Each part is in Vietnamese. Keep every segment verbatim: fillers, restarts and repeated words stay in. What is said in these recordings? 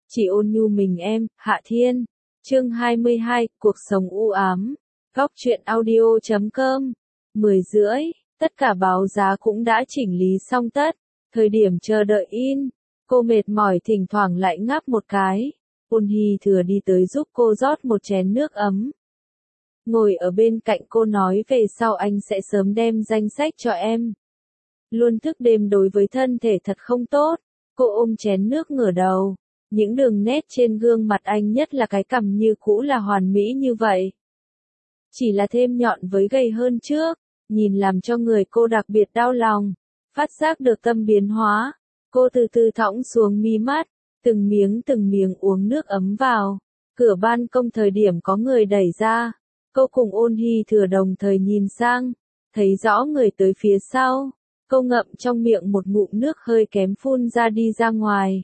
Chỉ ôn nhu mình em, Hạ Thiên. Chương hai mươi hai, cuộc sống u ám. Góc truyện audio chấm com. mười rưỡi, tất cả báo giá cũng đã chỉnh lý xong tất. Thời điểm chờ đợi in, cô mệt mỏi thỉnh thoảng lại ngáp một cái. Ôn Hy Thừa đi tới giúp cô rót một chén nước ấm. Ngồi ở bên cạnh cô nói về sau anh sẽ sớm đem danh sách cho em. Luôn thức đêm đối với thân thể thật không tốt. Cô ôm chén nước ngửa đầu. Những đường nét trên gương mặt anh, nhất là cái cằm như cũ, là hoàn mỹ như vậy. Chỉ là thêm nhọn với gầy hơn trước, nhìn làm cho người cô đặc biệt đau lòng. Phát giác được tâm biến hóa, cô từ từ thõng xuống mí mắt, từng miếng từng miếng uống nước ấm vào. Cửa ban công thời điểm có người đẩy ra, cô cùng Ôn Hy Thừa đồng thời nhìn sang, thấy rõ người tới phía sau. Cô ngậm trong miệng một ngụm nước hơi kém phun ra đi ra ngoài.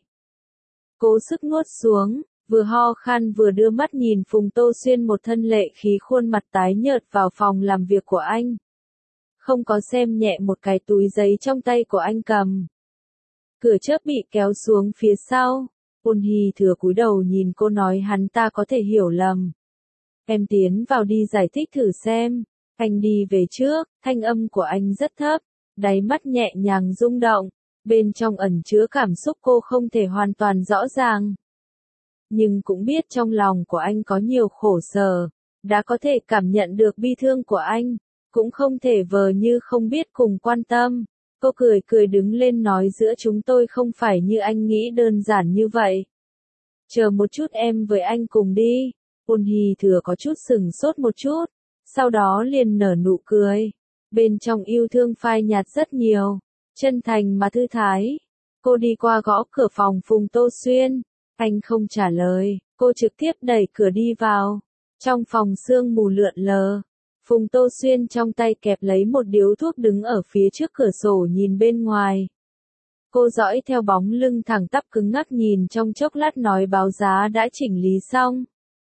Cố sức nuốt xuống, vừa ho khan vừa đưa mắt nhìn Phùng Tô Xuyên một thân lệ khí khuôn mặt tái nhợt vào phòng làm việc của anh. Không có xem nhẹ một cái túi giấy trong tay của anh cầm. Cửa chớp bị kéo xuống phía sau. Ôn Hy Thừa cúi đầu nhìn cô nói hắn ta có thể hiểu lầm. Em tiến vào đi giải thích thử xem. Anh đi về trước, thanh âm của anh rất thấp, đáy mắt nhẹ nhàng rung động. Bên trong ẩn chứa cảm xúc cô không thể hoàn toàn rõ ràng. Nhưng cũng biết trong lòng của anh có nhiều khổ sở, đã có thể cảm nhận được bi thương của anh, cũng không thể vờ như không biết cùng quan tâm. Cô cười cười đứng lên nói giữa chúng tôi không phải như anh nghĩ đơn giản như vậy. Chờ một chút em với anh cùng đi. Ôn Hy Thừa có chút sừng sốt một chút, sau đó liền nở nụ cười. Bên trong yêu thương phai nhạt rất nhiều. Chân thành mà thư thái. Cô đi qua gõ cửa phòng Phùng Tô Xuyên. Anh không trả lời, cô trực tiếp đẩy cửa đi vào. Trong phòng sương mù lượn lờ, Phùng Tô Xuyên trong tay kẹp lấy một điếu thuốc đứng ở phía trước cửa sổ nhìn bên ngoài. Cô dõi theo bóng lưng thẳng tắp cứng ngắc nhìn trong chốc lát nói báo giá đã chỉnh lý xong.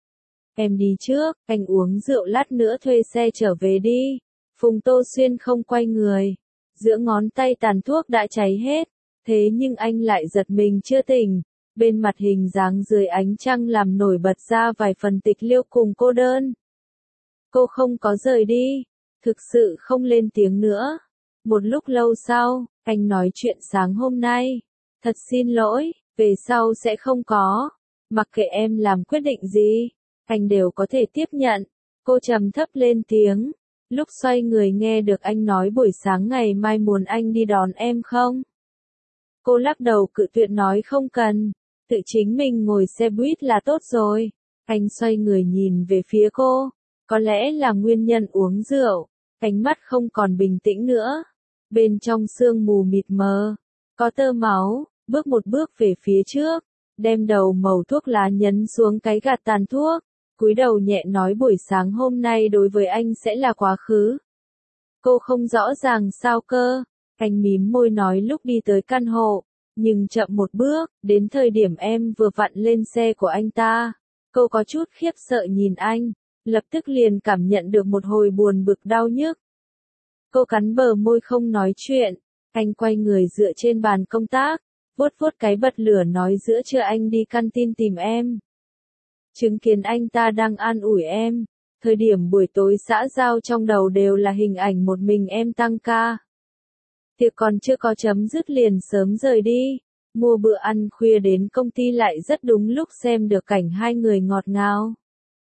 Em đi trước, anh uống rượu lát nữa thuê xe trở về đi. Phùng Tô Xuyên không quay người. Giữa ngón tay tàn thuốc đã cháy hết, thế nhưng anh lại giật mình chưa tỉnh. Bên mặt hình dáng dưới ánh trăng làm nổi bật ra vài phần tịch liêu cùng cô đơn. Cô không có rời đi, thực sự không lên tiếng nữa. Một lúc lâu sau, anh nói chuyện sáng hôm nay. Thật xin lỗi, về sau sẽ không có. Mặc kệ em làm quyết định gì, anh đều có thể tiếp nhận. Cô trầm thấp lên tiếng. Lúc xoay người nghe được anh nói buổi sáng ngày mai muốn anh đi đón em không? Cô lắc đầu cự tuyệt nói không cần, tự chính mình ngồi xe buýt là tốt rồi. Anh xoay người nhìn về phía cô, có lẽ là nguyên nhân uống rượu, ánh mắt không còn bình tĩnh nữa. Bên trong sương mù mịt mờ, có tơ máu, bước một bước về phía trước, đem đầu mẩu thuốc lá nhấn xuống cái gạt tàn thuốc. Cúi đầu nhẹ nói buổi sáng hôm nay đối với anh sẽ là quá khứ. Cô không rõ ràng sao cơ. Anh mím môi nói lúc đi tới căn hộ, nhưng chậm một bước, đến thời điểm em vừa vặn lên xe của anh ta. Cô có chút khiếp sợ nhìn anh, lập tức liền cảm nhận được một hồi buồn bực đau nhức. Cô cắn bờ môi không nói chuyện. Anh quay người dựa trên bàn công tác, vuốt vuốt cái bật lửa nói giữa trưa anh đi canteen tìm em. Chứng kiến anh ta đang an ủi em, thời điểm buổi tối xã giao trong đầu đều là hình ảnh một mình em tăng ca. Tiệc còn chưa có chấm dứt liền sớm rời đi, mua bữa ăn khuya đến công ty lại rất đúng lúc xem được cảnh hai người ngọt ngào.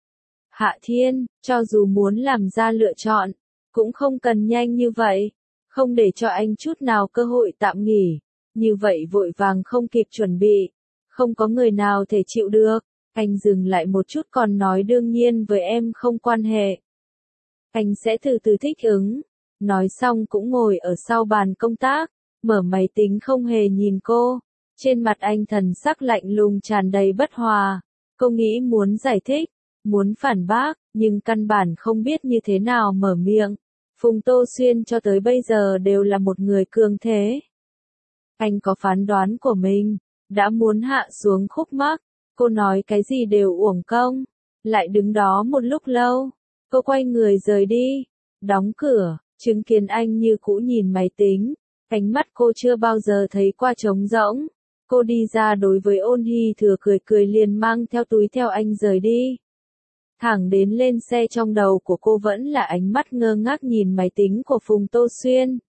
Hạ Thiên, cho dù muốn làm ra lựa chọn, cũng không cần nhanh như vậy, không để cho anh chút nào cơ hội tạm nghỉ, như vậy vội vàng không kịp chuẩn bị, không có người nào thể chịu được. Anh dừng lại một chút còn nói đương nhiên với em không quan hệ. Anh sẽ từ từ thích ứng. Nói xong cũng ngồi ở sau bàn công tác, mở máy tính không hề nhìn cô. Trên mặt anh thần sắc lạnh lùng tràn đầy bất hòa. Cô nghĩ muốn giải thích, muốn phản bác, nhưng căn bản không biết như thế nào mở miệng. Phùng Tô Xuyên cho tới bây giờ đều là một người cường thế. Anh có phán đoán của mình, đã muốn hạ xuống khúc mắc. Cô nói cái gì đều uổng công, lại đứng đó một lúc lâu, cô quay người rời đi, đóng cửa, chứng kiến anh như cũ nhìn máy tính, ánh mắt cô chưa bao giờ thấy qua trống rỗng, Cô đi ra đối với Ôn Hy Thừa cười cười liền mang theo túi theo anh rời đi. Thẳng đến lên xe trong đầu của cô vẫn là ánh mắt ngơ ngác nhìn máy tính của Phùng Tô Xuyên.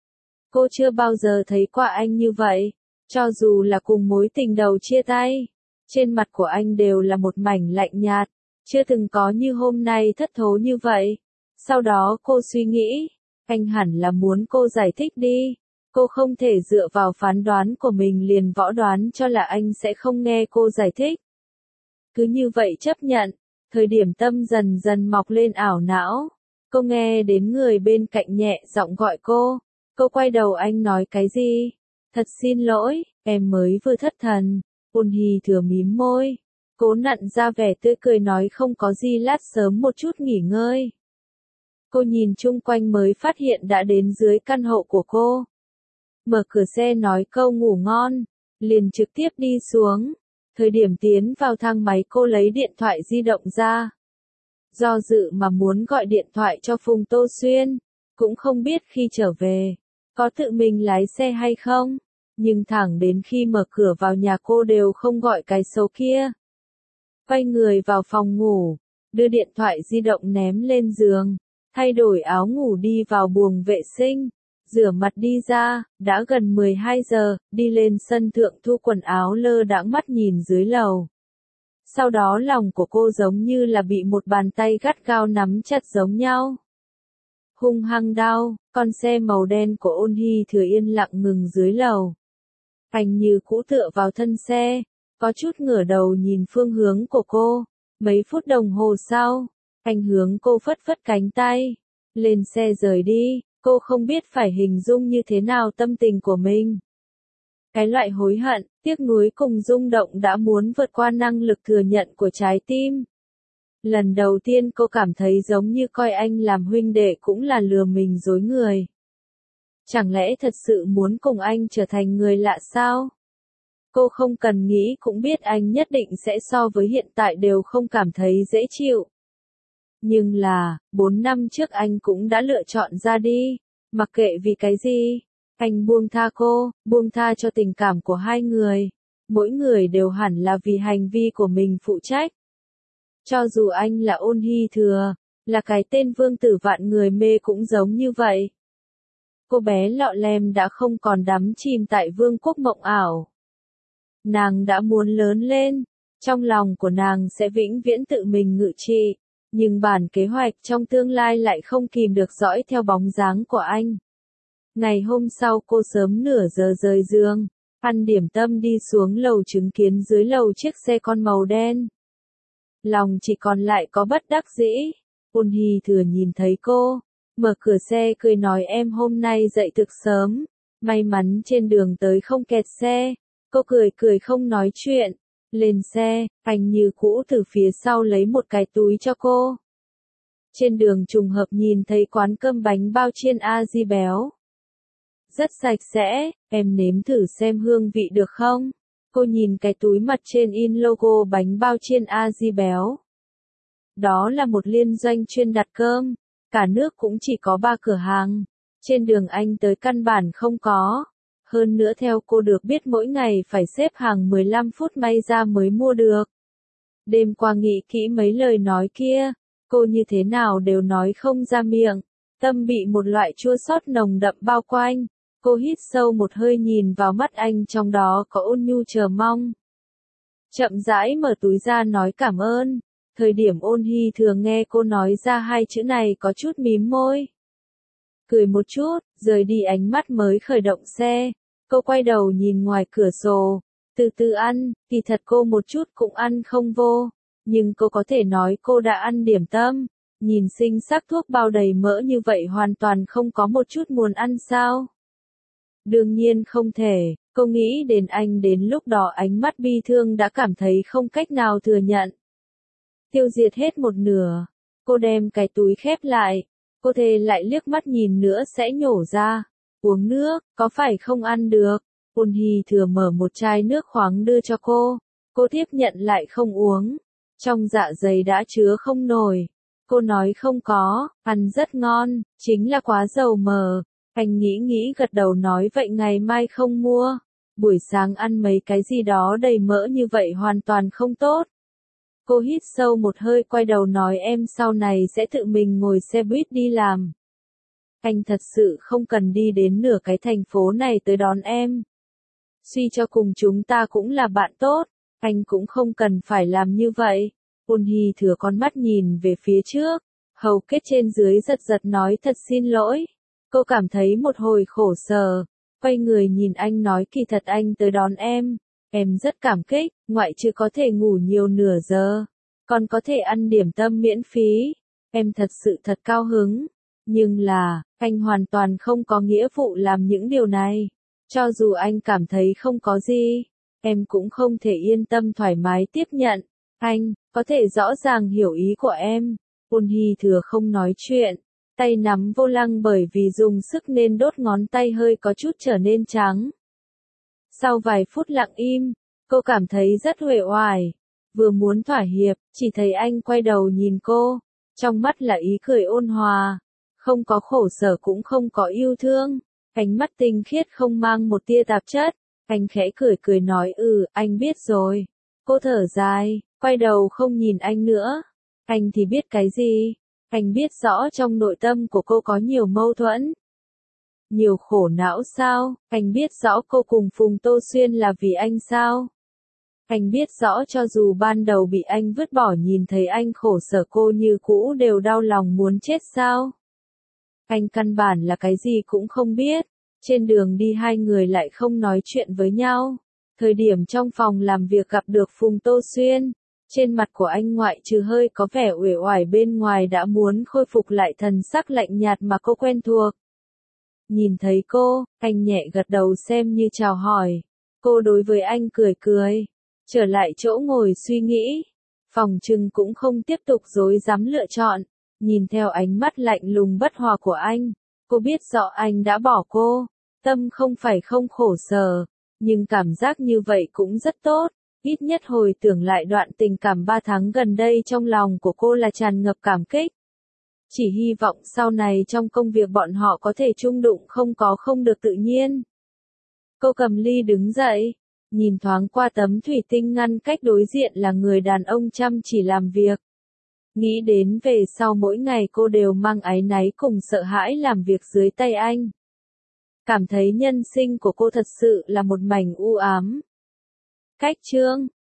Cô chưa bao giờ thấy qua anh như vậy, cho dù là cùng mối tình đầu chia tay. Trên mặt của anh đều là một mảnh lạnh nhạt, chưa từng có như hôm nay thất thố như vậy. Sau đó cô suy nghĩ, anh hẳn là muốn cô giải thích đi. Cô không thể dựa vào phán đoán của mình liền võ đoán cho là anh sẽ không nghe cô giải thích. Cứ như vậy chấp nhận, thời điểm tâm dần dần mọc lên ảo não. Cô nghe đến người bên cạnh nhẹ giọng gọi cô. Cô quay đầu anh nói cái gì? Thật xin lỗi, em mới vừa thất thần. Ôn Hy Thừa mím môi. Cố nặn ra vẻ tươi cười nói không có gì lát sớm một chút nghỉ ngơi. Cô nhìn chung quanh mới phát hiện đã đến dưới căn hộ của cô. Mở cửa xe nói câu ngủ ngon, liền trực tiếp đi xuống. Thời điểm tiến vào thang máy cô lấy điện thoại di động ra. Do dự mà muốn gọi điện thoại cho Phùng Tô Xuyên, cũng không biết khi trở về, có tự mình lái xe hay không. Nhưng thẳng đến khi mở cửa vào nhà cô đều không gọi cái số kia. Quay người vào phòng ngủ, đưa điện thoại di động ném lên giường, thay đổi áo ngủ đi vào buồng vệ sinh, rửa mặt đi ra, đã gần mười hai giờ, đi lên sân thượng thu quần áo lơ đãng mắt nhìn dưới lầu. Sau đó lòng của cô giống như là bị một bàn tay gắt gao nắm chặt giống nhau. Hung hăng đau, con xe màu đen của Ôn Hy Thừa yên lặng ngừng dưới lầu. Anh như cũ tựa vào thân xe, có chút ngửa đầu nhìn phương hướng của cô. Mấy phút đồng hồ sau, anh hướng cô phất phất cánh tay. Lên xe rời đi, cô không biết phải hình dung như thế nào tâm tình của mình. Cái loại hối hận, tiếc nuối cùng rung động đã muốn vượt qua năng lực thừa nhận của trái tim. Lần đầu tiên cô cảm thấy giống như coi anh làm huynh đệ cũng là lừa mình dối người. Chẳng lẽ thật sự muốn cùng anh trở thành người lạ sao? Cô không cần nghĩ cũng biết anh nhất định sẽ so với hiện tại đều không cảm thấy dễ chịu. Nhưng là, bốn năm trước anh cũng đã lựa chọn ra đi, mặc kệ vì cái gì. Anh buông tha cô, buông tha cho tình cảm của hai người. Mỗi người đều hẳn là vì hành vi của mình phụ trách. Cho dù anh là Ôn Hy Thừa, là cái tên vương tử vạn người mê cũng giống như vậy. Cô bé lọ lem đã không còn đắm chìm tại vương quốc mộng ảo. Nàng đã muốn lớn lên, trong lòng của nàng sẽ vĩnh viễn tự mình ngự trị, nhưng bản kế hoạch trong tương lai lại không kìm được dõi theo bóng dáng của anh. Ngày hôm sau cô sớm nửa giờ rời giường, ăn điểm tâm đi xuống lầu chứng kiến dưới lầu chiếc xe con màu đen. Lòng chỉ còn lại có bất đắc dĩ. Ôn Hy Thừa nhìn thấy cô, mở cửa xe cười nói em hôm nay dậy thực sớm, may mắn trên đường tới không kẹt xe. Cô cười cười không nói chuyện. Lên xe, anh như cũ từ phía sau lấy một cái túi cho cô. Trên đường trùng hợp nhìn thấy quán cơm bánh bao chiên A Di béo. Rất sạch sẽ, em nếm thử xem hương vị được không? Cô nhìn cái túi mặt trên in logo bánh bao chiên A Di béo. Đó là một liên doanh chuyên đặt cơm, cả nước cũng chỉ có ba cửa hàng. Trên đường anh tới căn bản không có. Hơn nữa theo cô được biết mỗi ngày phải xếp hàng mười lăm phút may ra mới mua được. Đêm qua nghĩ kỹ mấy lời nói kia, cô như thế nào đều nói không ra miệng, tâm bị một loại chua xót nồng đậm bao quanh. Cô hít sâu một hơi nhìn vào mắt anh trong đó có ôn nhu chờ mong. Chậm rãi mở túi ra nói cảm ơn. Thời điểm Ôn Hy Thừa nghe cô nói ra hai chữ này có chút mím môi. Cười một chút, rời đi ánh mắt mới khởi động xe. Cô quay đầu nhìn ngoài cửa sổ, từ từ ăn, kỳ thật cô một chút cũng ăn không vô, nhưng cô có thể nói cô đã ăn điểm tâm, nhìn xinh sắc thuốc bao đầy mỡ như vậy hoàn toàn không có một chút muốn ăn sao? Đương nhiên không thể, cô nghĩ đến anh đến lúc đó ánh mắt bi thương đã cảm thấy không cách nào thừa nhận. Tiêu diệt hết một nửa, cô đem cái túi khép lại, cô thề lại liếc mắt nhìn nữa sẽ nhổ ra. Uống nước, có phải không ăn được? Ôn Hy Thừa mở một chai nước khoáng đưa cho cô. Cô tiếp nhận lại không uống. Trong dạ dày đã chứa không nổi. Cô nói không có, ăn rất ngon, chính là quá dầu mỡ. Anh nghĩ nghĩ gật đầu nói vậy ngày mai không mua. buổi sáng ăn mấy cái gì đó đầy mỡ như vậy hoàn toàn không tốt. Cô hít sâu một hơi quay đầu nói em sau này sẽ tự mình ngồi xe buýt đi làm. Anh thật sự không cần đi đến nửa cái thành phố này tới đón em. Suy cho cùng chúng ta cũng là bạn tốt, anh cũng không cần phải làm như vậy. Ôn Hy Thừa con mắt nhìn về phía trước, hầu kết trên dưới giật giật nói thật xin lỗi. Cô cảm thấy một hồi khổ sở, quay người nhìn anh nói kỳ thật anh tới đón em, em rất cảm kích, ngoại trừ có thể ngủ nhiều nửa giờ, còn có thể ăn điểm tâm miễn phí, em thật sự thật cao hứng. Nhưng là, anh hoàn toàn không có nghĩa vụ làm những điều này. Cho dù anh cảm thấy không có gì, em cũng không thể yên tâm thoải mái tiếp nhận. Anh, có thể rõ ràng hiểu ý của em. Ôn Hy Thừa không nói chuyện, tay nắm vô lăng bởi vì dùng sức nên đốt ngón tay hơi có chút trở nên trắng. Sau vài phút lặng im, cô cảm thấy rất uể oải, vừa muốn thỏa hiệp, chỉ thấy anh quay đầu nhìn cô, trong mắt là ý cười ôn hòa, không có khổ sở cũng không có yêu thương, ánh mắt tinh khiết không mang một tia tạp chất. Anh khẽ cười cười nói ừ, anh biết rồi. Cô thở dài, quay đầu không nhìn anh nữa. Anh thì biết cái gì? Anh biết rõ trong nội tâm của cô có nhiều mâu thuẫn, nhiều khổ não sao? Anh biết rõ cô cùng Phùng Tô Xuyên là vì anh sao? Anh biết rõ cho dù ban đầu bị anh vứt bỏ nhìn thấy anh khổ sở cô như cũ đều đau lòng muốn chết sao? Anh căn bản là cái gì cũng không biết. Trên đường đi hai người lại không nói chuyện với nhau. Thời điểm trong phòng làm việc gặp được Phùng Tô Xuyên, trên mặt của anh ngoại trừ hơi có vẻ uể oải bên ngoài đã muốn khôi phục lại thần sắc lạnh nhạt mà cô quen thuộc. Nhìn thấy cô, anh nhẹ gật đầu xem như chào hỏi. Cô đối với anh cười cười, trở lại chỗ ngồi suy nghĩ. Phòng trừng cũng không tiếp tục dối dám lựa chọn. Nhìn theo ánh mắt lạnh lùng bất hòa của anh, cô biết rõ anh đã bỏ cô. Tâm không phải không khổ sở, nhưng cảm giác như vậy cũng rất tốt. Ít nhất hồi tưởng lại đoạn tình cảm ba tháng gần đây trong lòng của cô là tràn ngập cảm kích. Chỉ hy vọng sau này trong công việc bọn họ có thể chung đụng không có không được tự nhiên. Cô cầm ly đứng dậy, nhìn thoáng qua tấm thủy tinh ngăn cách đối diện là người đàn ông chăm chỉ làm việc. Nghĩ đến về sau mỗi ngày cô đều mang áy náy cùng sợ hãi làm việc dưới tay anh. Cảm thấy nhân sinh của cô thật sự là một mảnh u ám. Cách chương